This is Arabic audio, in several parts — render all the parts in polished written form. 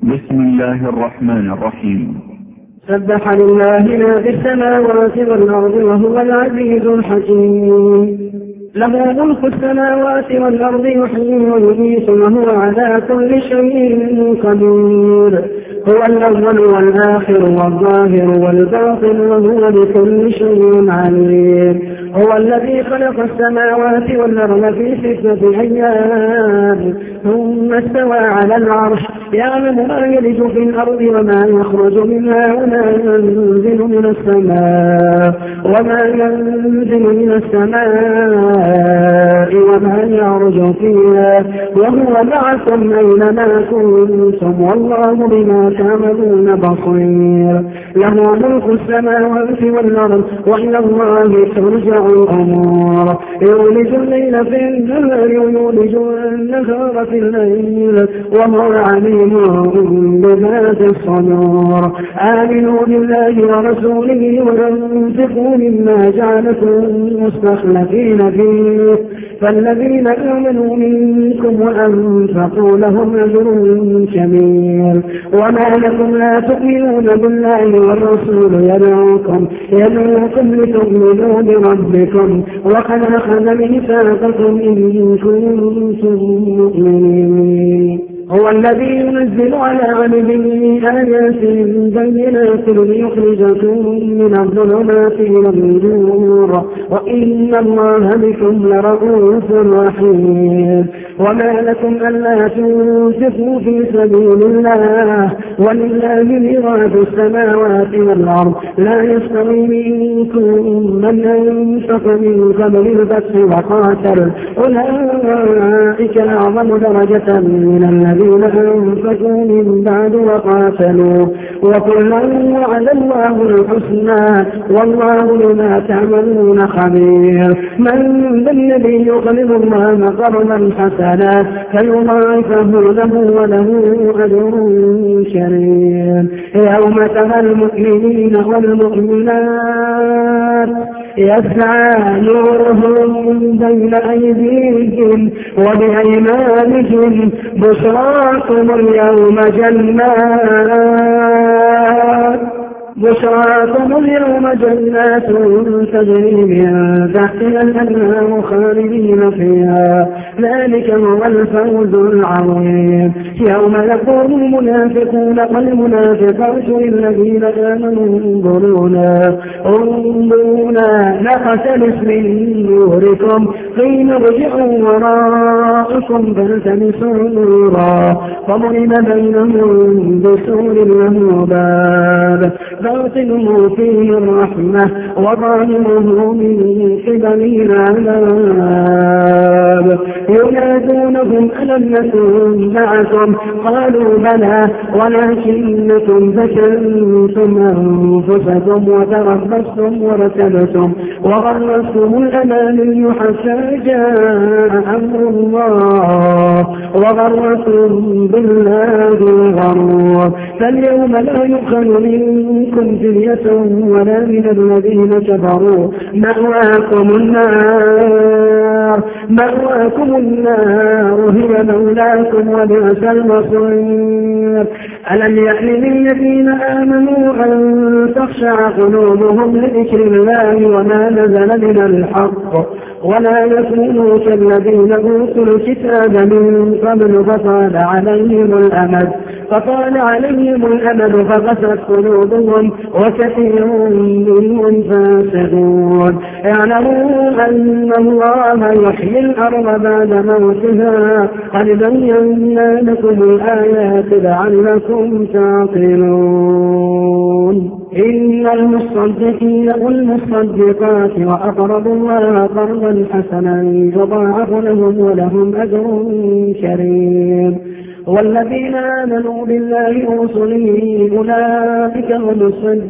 بسم الله الرحمن الرحيم. سبح لله ما في السماوات والأرض وهو العزيز الحكيم. له ملك السماوات والأرض يحيي ويميت وهو على كل شيء قدير. هو الأول والآخر والظاهر والباطن وهو بكل شيء عليم. هو الذي خلق السماوات والأرض في 6 أيام ثم استوى على العرش يعلم ما يلج في الأرض وما يخرج منها وما ينزل من السماء وما يعرج فيها وهو معكم أينما كنتم والله بما تعملون بصير. له ملك السماوات والأرض وإلى الله ترجع الأمور. يولج الليل في النهار ويولج النهار في الليل وهو عليم بذات الصدور. آمنوا بالله ورسوله وأنفقوا مما جعلكم مستخلفين فيه فالذين آمنوا منكم وأنفقوا لهم أجر كبير. وما لكم لا تؤمنون بالله والرسول يدعوكم لتؤمنوا بربكم وقد أخذ ميثاقكم إن كنتم مؤمنين. هو الذي ينزل على عبده آيات بينات ليخرجكم من الظلمات إلى النور وإن الله بكم لرؤوف رحيم. وما لكم ألا تنفقوا في سبيل الله ولله ميراث السماوات والأرض لا يستوي منكم من أنفق من قبل الفتح وقاتل أولئك أعظم درجة من الذين أنفقوا من بعد وقاتلوا وكلا وعد الله الحسنى والله بما تعملون خبير. من ذا الذي يقرض الله قرضا حسنا فيضاعفه له وله أجر كريم. يوم ترى المؤمنين والمؤمنات يسعى نورهم بين أيديهم وبأيمانهم بشراكم اليوم جنات تجري من تحتها الأنهار خالدين فيها ذلك هو الفوز العظيم. يوم يقول المنافقون والمنافقات للذين آمنوا انظرونا نقتبس من نوركم قيل ارجعوا وراءكم فالتمسوا نورا فضرب بينهم بسور له باب باطنه فيه الرحمة وظاهره من قبله العذاب. ينادونهم ألم نكن معكم قالوا بلى ولكنكم فتنتم أنفسكم وتربصتم وارتبتم وغرتكم الأماني حتى جاء أمر الله وغرتكم بالله الغرور. فاليوم لا يؤخذ منكم فدية ولا من الذين كفروا مأواكم النار هي مولاكم وبئس المصير. ألم يأن للذين آمنوا أن تخشع قلوبهم لذكر الله وما نزل من الحق ولا يكونوا كالذين أوتوا الكتاب من قبل فطال عليهم الأمد فقست قلوبهم وكثير منهم فاسقون. اعلموا أن الله يحيي الأرض بعد موتها قد بينا لكم الآيات لعلكم تعقلون. إن المصدقين والمصدقات وأقرضوا الله قرضا حسنا يضاعف لهم ولهم أجر كريم. والذين آمنوا بالله ورسله أولئك هم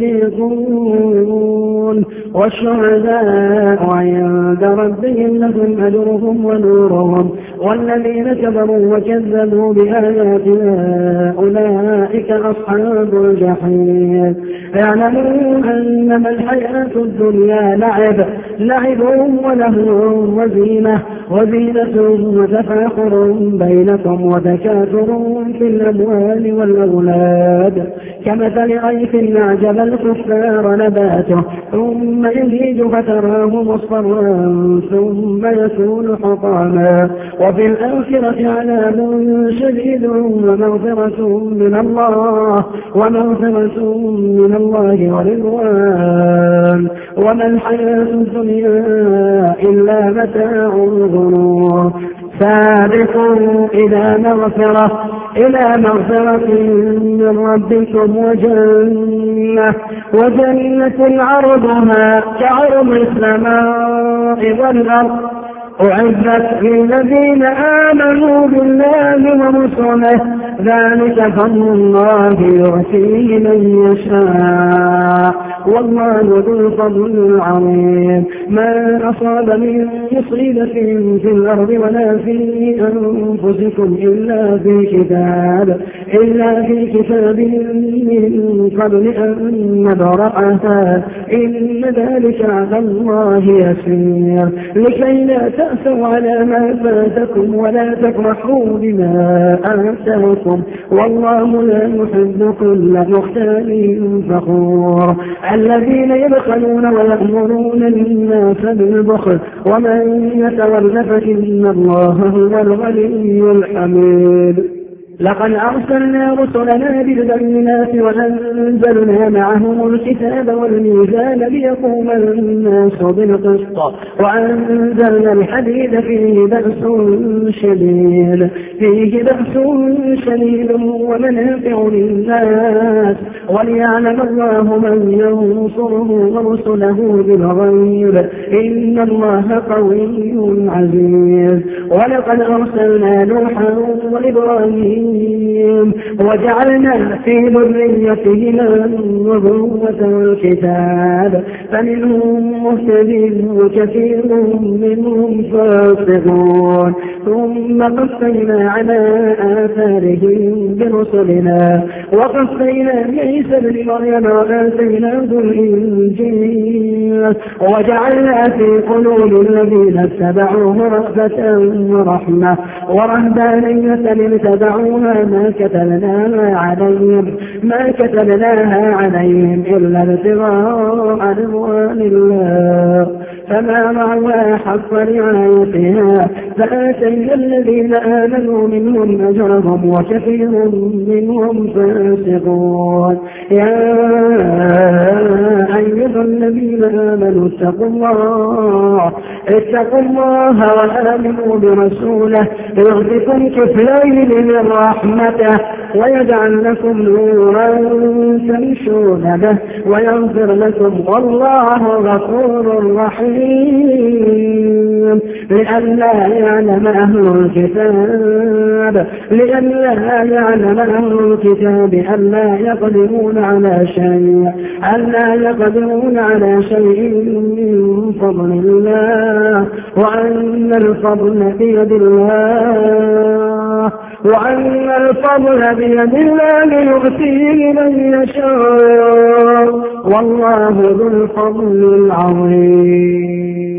الصديقون والشهداء عند ربهم لهم أجرهم ونورهم. والذين كفروا وكذبوا بآياتنا أولئك أصحاب الجحيم. اعلموا أنما الحياة الدنيا لعب ولهو وزينة وتفاخر بينكم وتكاثر في الأموال والأولاد كمثل غيث أعجب الكفار نباته ثم يهيج فتراه مصفرا ثم يكون حطاما وفي الآخرة عذاب شديد ومغفرة من الله ورضوان وما الحياة الدنيا إلا متاع الغرور سابقوا إلى مغفرة من ربكم وجنة عرضها كعرض السماء والأرض أعزت للذين آمنوا بالله ورسله ذلك فضل الله يؤتيه من يشاء والله ذو الفضل العظيم ما أصاب من مصيبة في الأرض ولا في أنفسكم إلا في كتاب من قبل أن نبرأها إن ذلك على الله يسير لكي لا تأسوا على ما فاتكم ولا تفرحوا بما آتاكم والله لا يحب كل مختال فخور الذين يبخلون ويأمرون الناس بالبخل ومن يتول فإن الله هو الغني الحميد لقد أرسلنا رسلنا بالبينات وأنزلنا معهم الكتاب والميزان ليقوم الناس بالقسط وأنزلنا الحديد فيه بأس شديد ومنافع للناس وليعلم الله من ينصره ورسله بالغيب إن الله قوي عزيز ولقد أرسلنا نوحا وإبراهيم وجعلنا في ذريتهما النبوة والكتاب فمنهم مهتد وكثير منهم فاسقون ثم قفينا على آثارهم برسلنا وقفينا بعيسى ابن مريم وآتيناه الإنجيل وجعلنا في قلوب الذين اتبعوه رأفة ورحمة ورهبانية ابتدعوها ما كتبناها عليهم إلا ابتغاء رضوان الله فما رعوا حق رعايتها فآتينا الذين آمنوا منهم أجرهم وكثير منهم فاسقون يا أيها الذين آمنوا اتقوا الله وآمنوا برسوله يغفكم كفلين من رحمته ويجعل لكم نورا تمشون به ويغفر لكم والله غفور رحيم لئلا يعلم أهل الكتاب ألا يقدرون على شيء من فضل الله وأن الفضل بيد الله يؤتيه من يشاء والله ذو الفضل العظيم